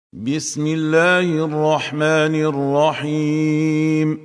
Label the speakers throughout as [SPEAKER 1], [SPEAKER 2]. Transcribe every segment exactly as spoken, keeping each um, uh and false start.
[SPEAKER 1] بسم الله الرحمن الرحيم.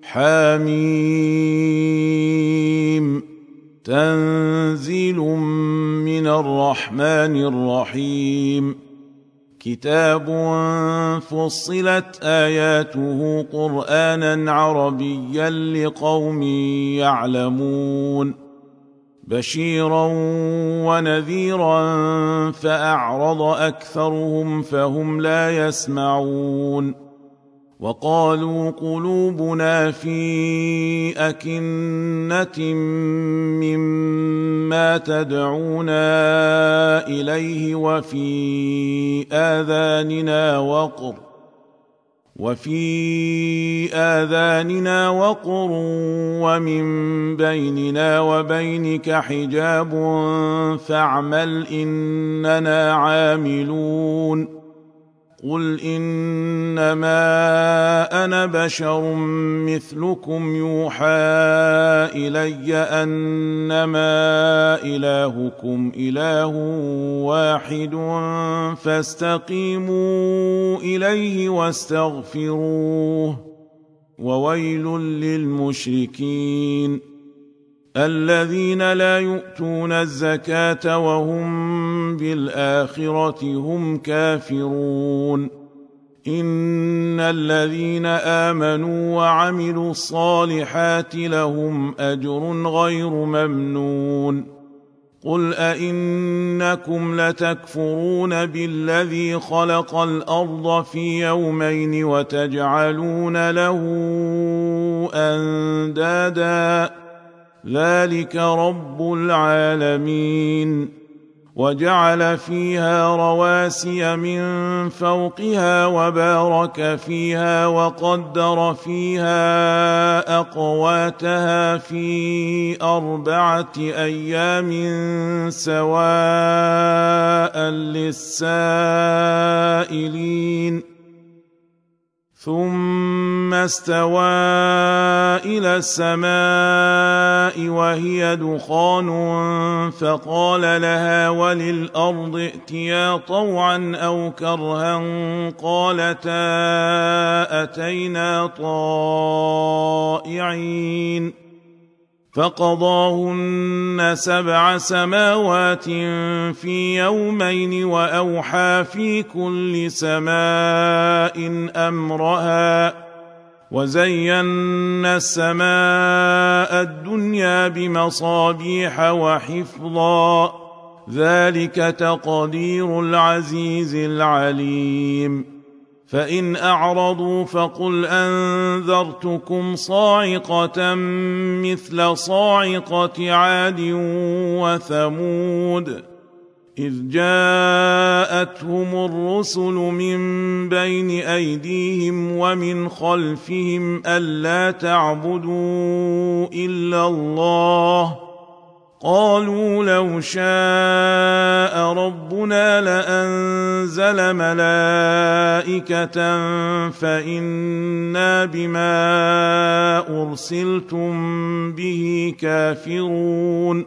[SPEAKER 1] حميم. تنزيل من الرحمن الرحيم. كتاب فصلت آياته قرآنا عربيا لقوم يعلمون، بشيرا ونذيرا فأعرض أكثرهم فهم لا يسمعون. وقالوا قلوبنا في أكنة مما تدعونا إليه وفي آذاننا وقر وفي آذاننا وقر ومن بيننا وبينك حجاب فاعمل إننا عاملون. قل إنما أنا بشر مثلكم يوحى إلي أنما إلهكم إله واحد فاستقيموا إليه واستغفروه. وويل للمشركين الذين لا يؤتون الزكاة وهم بالآخرة هم كافرون. إن الذين آمنوا وعملوا الصالحات لهم أجر غير ممنون. قل أئنكم لتكفرون بالذي خلق الأرض في يومين وتجعلون له أندادا ذلك رب العالمين. وجعل فيها رواسي من فوقها وبارك فيها وقدر فيها أقواتها في أربعة أيام سواء للسائلين. ثم استوى إلى السماء وهي دخان فقال لها وللأرض ائتيا طوعا أو كرها قالتا أتينا طائعين. فقضاهن سبع سماوات في يومين وأوحى في كل سماء أمرها وزينا السماء الدنيا بمصابيح وحفظا ذلك تقدير العزيز العليم. فإن أعرضوا فقل أنذرتكم صاعقة مثل صاعقة عاد وثمود إذ جاءتهم الرسل من بين أيديهم ومن خلفهم ألا تعبدوا إلا الله قالوا لو شاء ربنا لأنزل ملائكة فإنا بما أرسلتم به كافرون.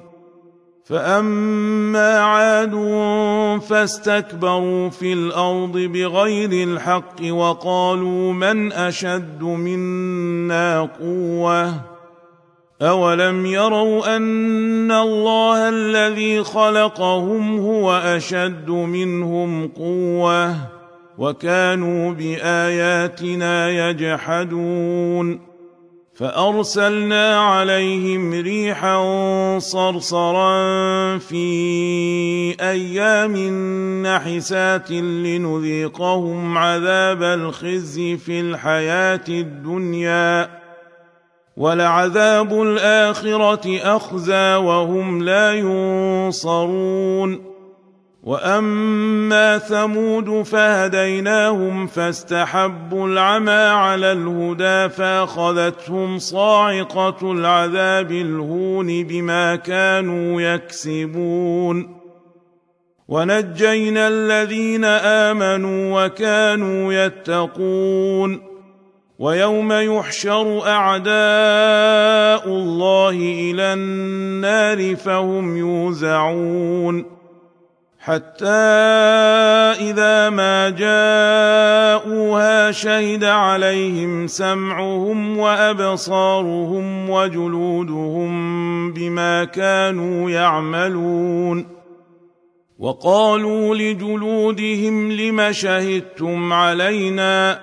[SPEAKER 1] فأما عاد فاستكبروا في الأرض بغير الحق وقالوا من أشد منا قوة أولم يروا أن الله الذي خلقهم هو أشد منهم قوة وكانوا بآياتنا يجحدون. فأرسلنا عليهم ريحا صرصرا في أيام نحسات لنذيقهم عذاب الخزي في الحياة الدنيا ولعذاب الآخرة أخزى وهم لا ينصرون. وأما ثمود فهديناهم فاستحبوا العمى على الهدى فأخذتهم صاعقة العذاب الهون بما كانوا يكسبون. ونجينا الذين آمنوا وكانوا يتقون. ويوم يحشر أعداء الله إلى النار فهم يوزعون حتى إذا ما جاءوها شهد عليهم سمعهم وأبصارهم وجلودهم بما كانوا يعملون وقالوا لجلودهم لم شهدتم علينا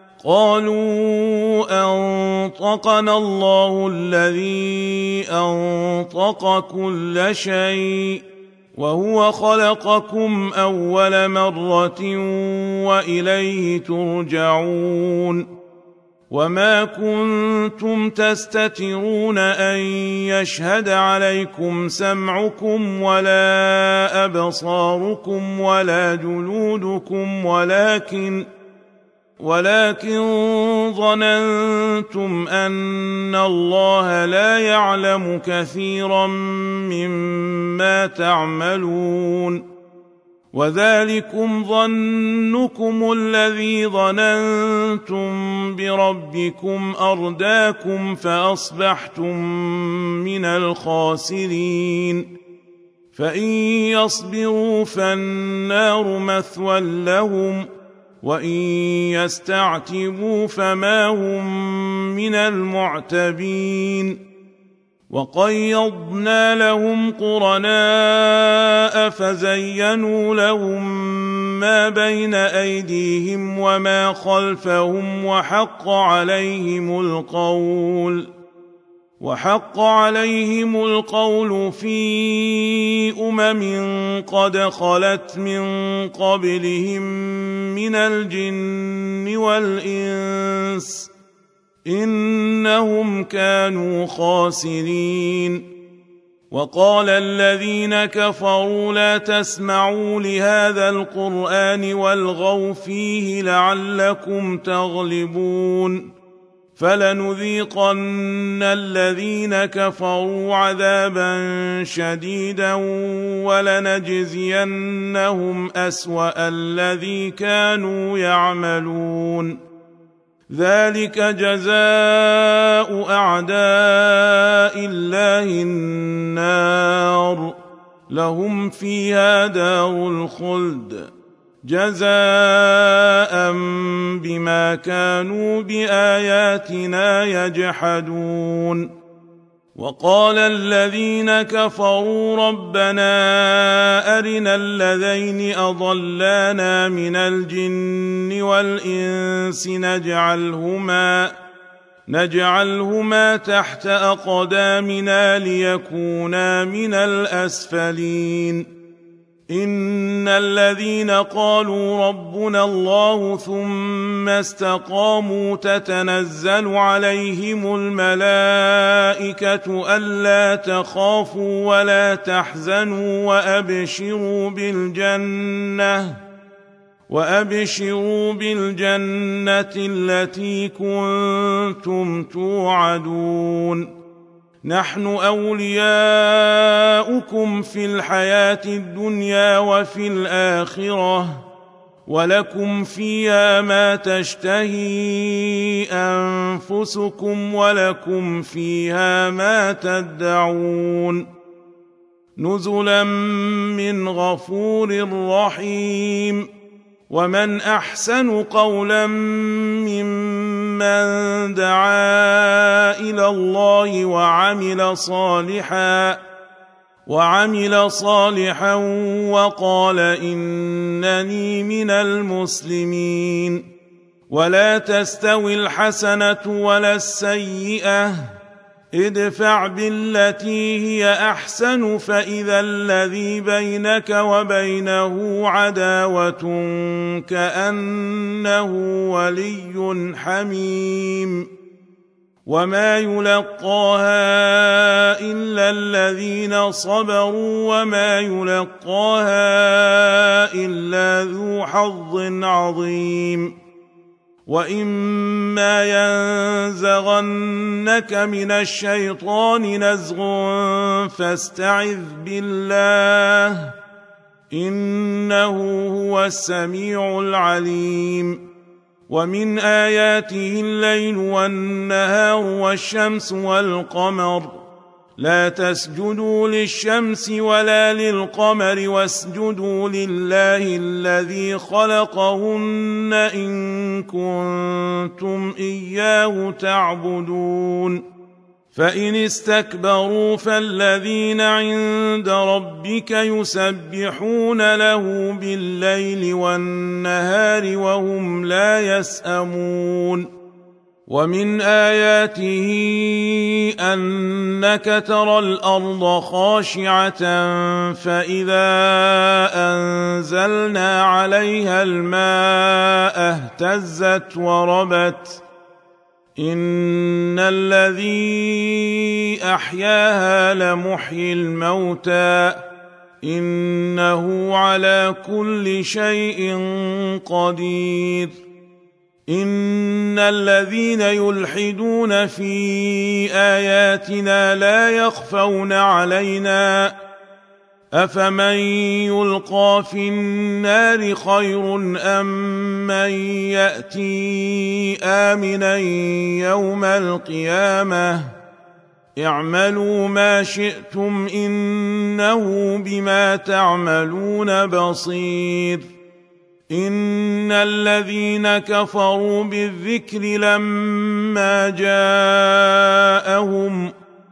[SPEAKER 1] قالوا أنطقنا الله الذي أنطق كل شيء وهو خلقكم أول مرة وإليه ترجعون وما كنتم تستترون أن يشهد عليكم سمعكم ولا أبصاركم ولا جلودكم ولكن ولكن ظننتم أن الله لا يعلم كثيرا مما تعملون وذلكم ظنكم الذي ظننتم بربكم أرداكم فأصبحتم من الخاسرين فإن يصبروا فالنار مثوى لهم وإن يستعتبوا فما هم من المعتبين وقيضنا لهم قرناء فزينوا لهم ما بين أيديهم وما خلفهم وحق عليهم القول وحق عليهم القول في أمم قد خلت من قبلهم من الجن والإنس إنهم كانوا خاسرين وقال الذين كفروا لا تسمعوا لهذا القرآن والغوا فيه لعلكم تغلبون فلنذيقن الذين كفروا عذابا شديدا ولنجزينهم أسوأ الذي كانوا يعملون ذلك جزاء أعداء الله النار لهم فيها دار الخلد جزاء بما كانوا بآياتنا يجحدون وقال الذين كفروا ربنا أرنا الذين أضلانا من الجن والإنس نجعلهما نجعلهما تحت أقدامنا ليكونا من الأسفلين إن الذين قالوا ربنا الله ثم استقاموا تتنزل عليهم الملائكة ألا تخافوا ولا تحزنوا وأبشروا بالجنة وأبشروا بالجنة التي كنتم توعدون نحن أولياؤكم في الحياة الدنيا وفي الآخرة ولكم فيها ما تشتهي أنفسكم ولكم فيها ما تدعون نزلا من غفور رحيم ومن أحسن قولا ممن دعا إلى الله وعمل صالحا وعمل صالحا وقال إنني من المسلمين ولا تستوي الحسنة ولا السيئة ادفع بالتي هي أحسن فإذا الذي بينك وبينه عداوة كأنه ولي حميم وما يلقاها إلا الذين صبروا وما يلقاها إلا ذو حظ عظيم وإما ينزغنك من الشيطان نزغ فاستعذ بالله إنه هو السميع العليم ومن آياته الليل والنهار والشمس والقمر لا تسجدوا للشمس ولا للقمر واسجدوا لله الذي خلقهن إن كنتم إياه تعبدون فإن استكبروا فالذين عند ربك يسبحون له بالليل والنهار وهم لا يسأمون ومن آياته أنك ترى الأرض خاشعة فإذا أنزلنا عليها الماء اهتزت وربت إن الذي أحياها لمحيي الموتى إنه على كل شيء قدير إن الذين يلحدون في آياتنا لا يخفون علينا أفمن يلقى في النار خير أم من يأتي آمنا يوم القيامة اعملوا ما شئتم إنه بما تعملون بصير إن الذين كفروا بالذكر لما جاءهم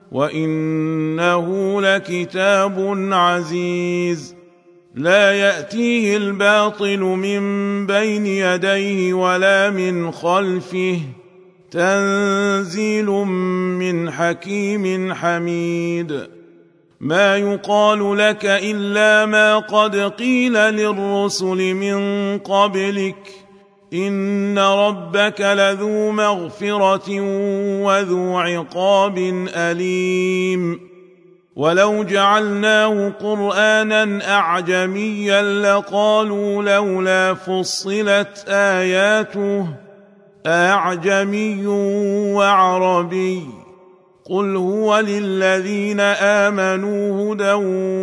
[SPEAKER 1] وإنه لكتاب عزيز لا يأتيه الباطل من بين يديه ولا من خلفه تنزيل من حكيم حميد ما يقال لك إلا ما قد قيل للرسل من قبلك إن ربك لذو مغفرة وذو عقاب أليم ولو جعلناه قرآنا أعجميا لقالوا لولا فصلت آياته أعجمي وعربي قل هو للذين آمنوا هدى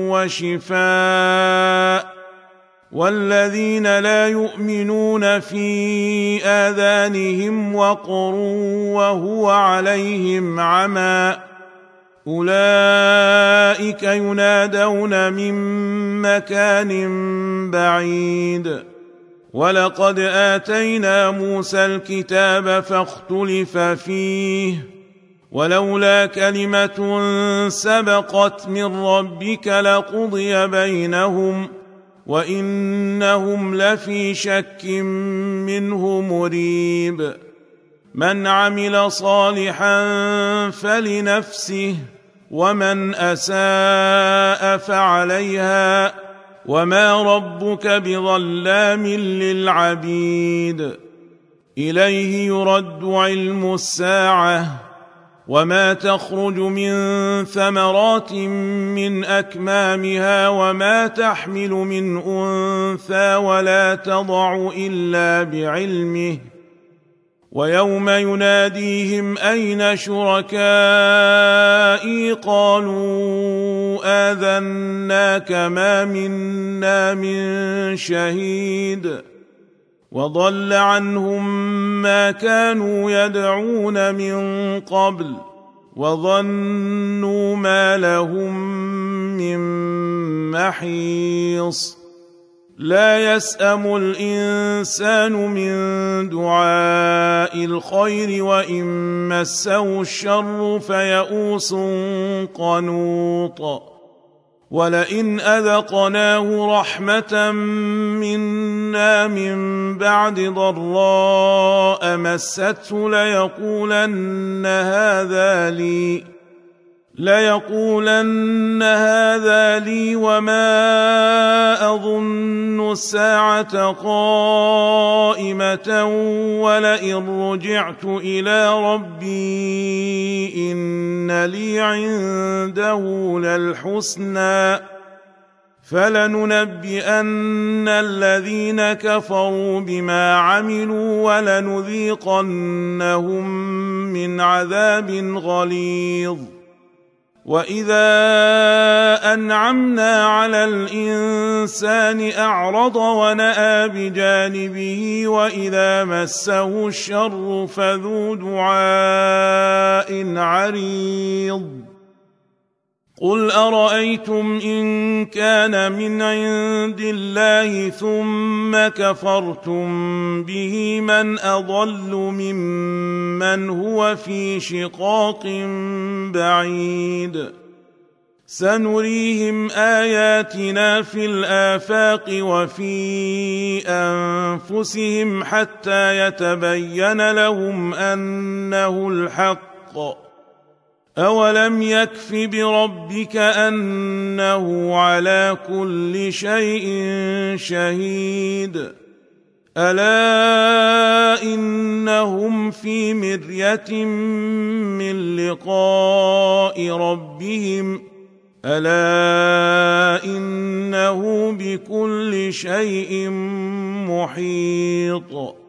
[SPEAKER 1] وشفاء والذين لا يؤمنون في آذانهم وقر وهو عليهم عمى أولئك ينادون من مكان بعيد ولقد آتينا موسى الكتاب فاختلف فيه ولولا كلمة سبقت من ربك لقضي بينهم وإنهم لفي شك منه مريب من عمل صالحا فلنفسه ومن أساء فعليها وما ربك بظلام للعبيد إليه يرد علم الساعة وما تخرج من ثمرات من أكمامها وما تحمل من أنثى ولا تضع إلا بعلمه ويوم يناديهم أين شركائي قالوا آذناك ما منا من شهيد وضل عنهم ما كانوا يدعون من قبل وظنوا ما لهم من محيص لا يسأم الإنسان من دعاء الخير وإن مسه الشر فيئوس قنوط ولئن أذقناه رحمة منا من بعد ضراء مسته ليقولن هذا لي ليقولن هذا لي وما أظن الساعة قائمة ولئن رجعت إلى ربي إن لي عنده للحسنى فلننبئن الذين كفروا بما عملوا ولنذيقنهم من عذاب غليظ وإذا أنعمنا على الإنسان أعرض ونأى بجانبه وإذا مسه الشر فذو دعاء عريض قل أرأيتم إن كان من عند الله ثم كفرتم به من أضل ممن هو في شقاق بعيد سنريهم آياتنا في الآفاق وفي أنفسهم حتى يتبين لهم أنه الحق أولم يكف بربك أنه على كل شيء شهيد ألا إنهم في مرية من لقاء ربهم ألا إنه بكل شيء محيط